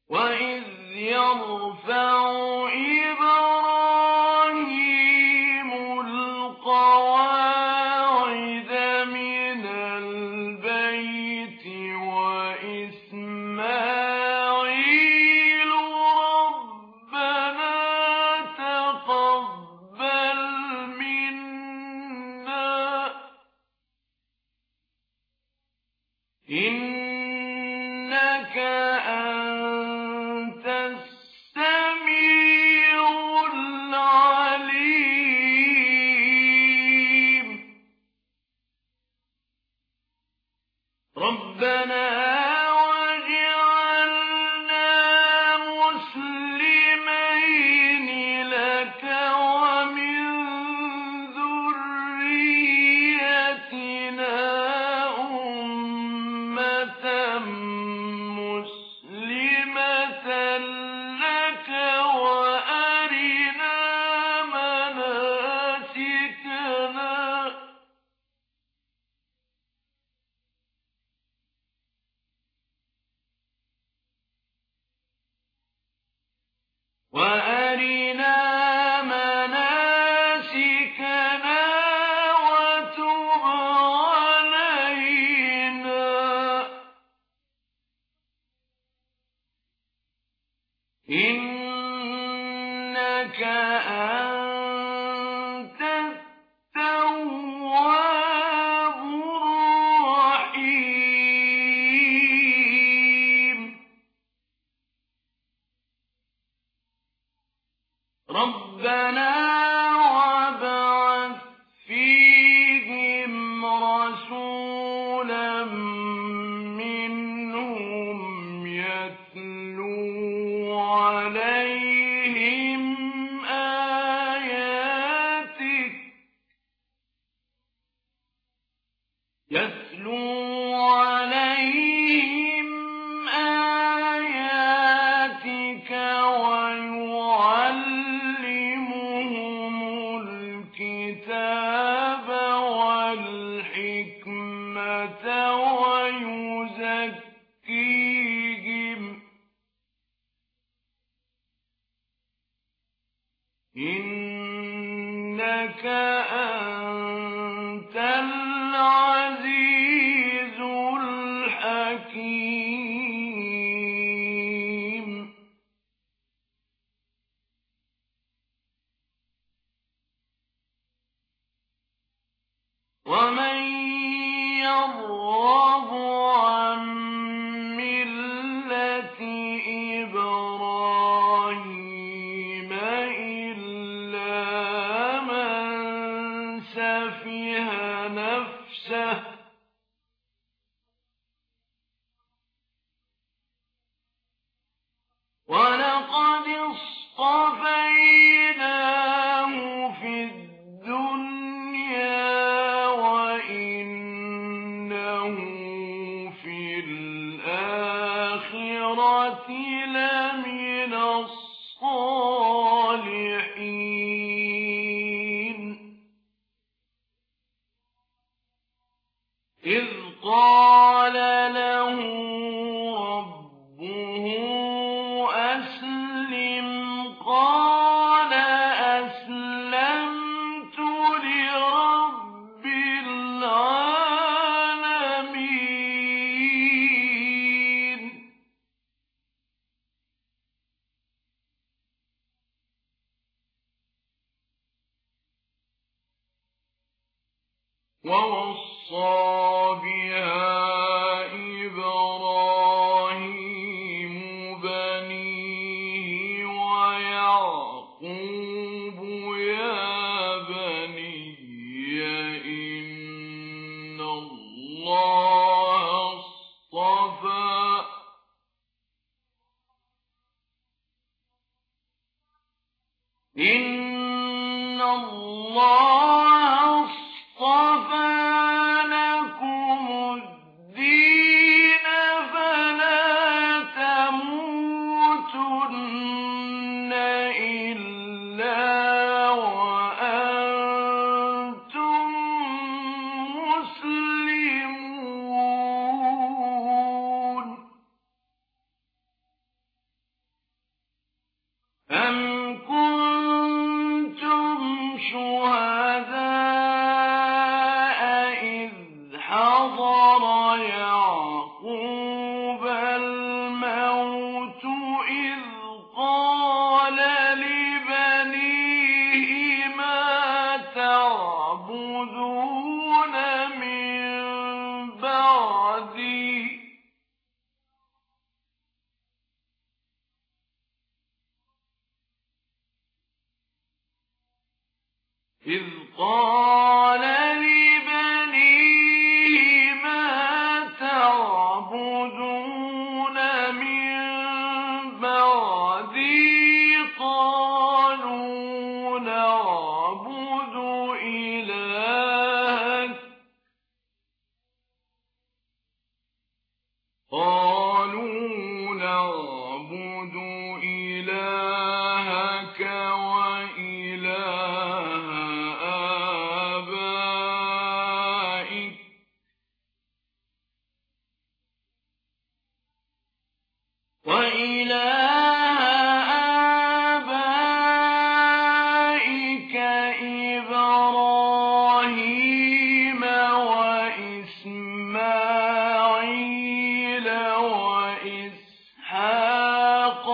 وَإِذْ يَرْفَعُ إِبْرَاهِيمُ الْقَوَاعِدَ مِنَ الْبَيْتِ وَإِسْمَاعِيلُ رَبَّنَا تَقَبَّلْ مِنَّا إِنَّكَ أَنتَ السَّمِيعُ الْعَلِيمُ رَبَّنَا وَاجْعَلْنَا مُسْلِمَيْنِ لَكَ وَمِن ذُرِّيَّتِنَا أُمَّةً مُّسْلِمَةً لَّكَ وَأَرِنَا مَنَاسِكَنَا وَتُبْ عَلَيْنَا إِنَّكَ أَنتَ التَّوَّابُ الرَّحِيمُ رَبَّنَا وَابْعَثْ فِيهِمْ رَسُولًا مِّنْهُمْ يَتْلُو عَلَيْهِمْ آيَاتِكَ وَيُعَلِّمُهُمُ الْكِتَابَ وَالْحِكْمَةَ وَيُزَكِّيهِمْ إِنَّكَ أَنتَ الْعَزِيزُ الْحَكِيمُ وَمَن يَرْغَبُ عَن مِّلَّةِ إِبْرَاهِيمَ إِلَّا مَن سَفِهَ نَفْسَهُ وَلَقَدِ اصْطَفَيْنَاهُ فِي الدُّنْيَا وَإِنَّهُ فِي الْآخِرَةِ لَمِنَ الصَّالِحِينَ إِذْ قَالَ لَهُ رَبُّهُ أَسْلِمْ قَالَ أَسْلَمْتُ لِرَبِّ الْعَالَمِينَ وَوَصَّىٰ بِهَا إِبْرَاهِيمُ بَنِيهِ وَيَعْقُوبُ يَا بَنِيَّ إِنَّ اللَّهَ اصْطَفَىٰ لَكُمُ الدِّينَ فَلَا تَمُوتُنَّ إِلَّا وَأَنتُم مُّسْلِمُونَ إذ قال لبنيه ما تعبدون من بعدي قالوا نعبد إلهك وإله آبائك إبراهيم وإسماعيل وإسحاق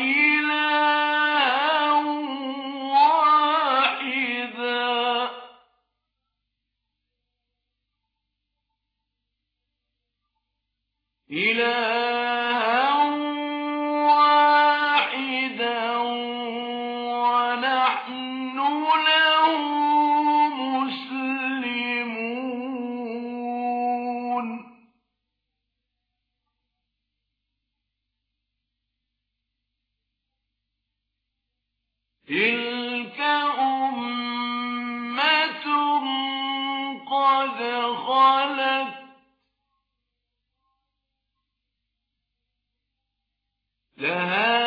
إلها واحدا ونحن له مسلمون. تلك أمة قد خلت لها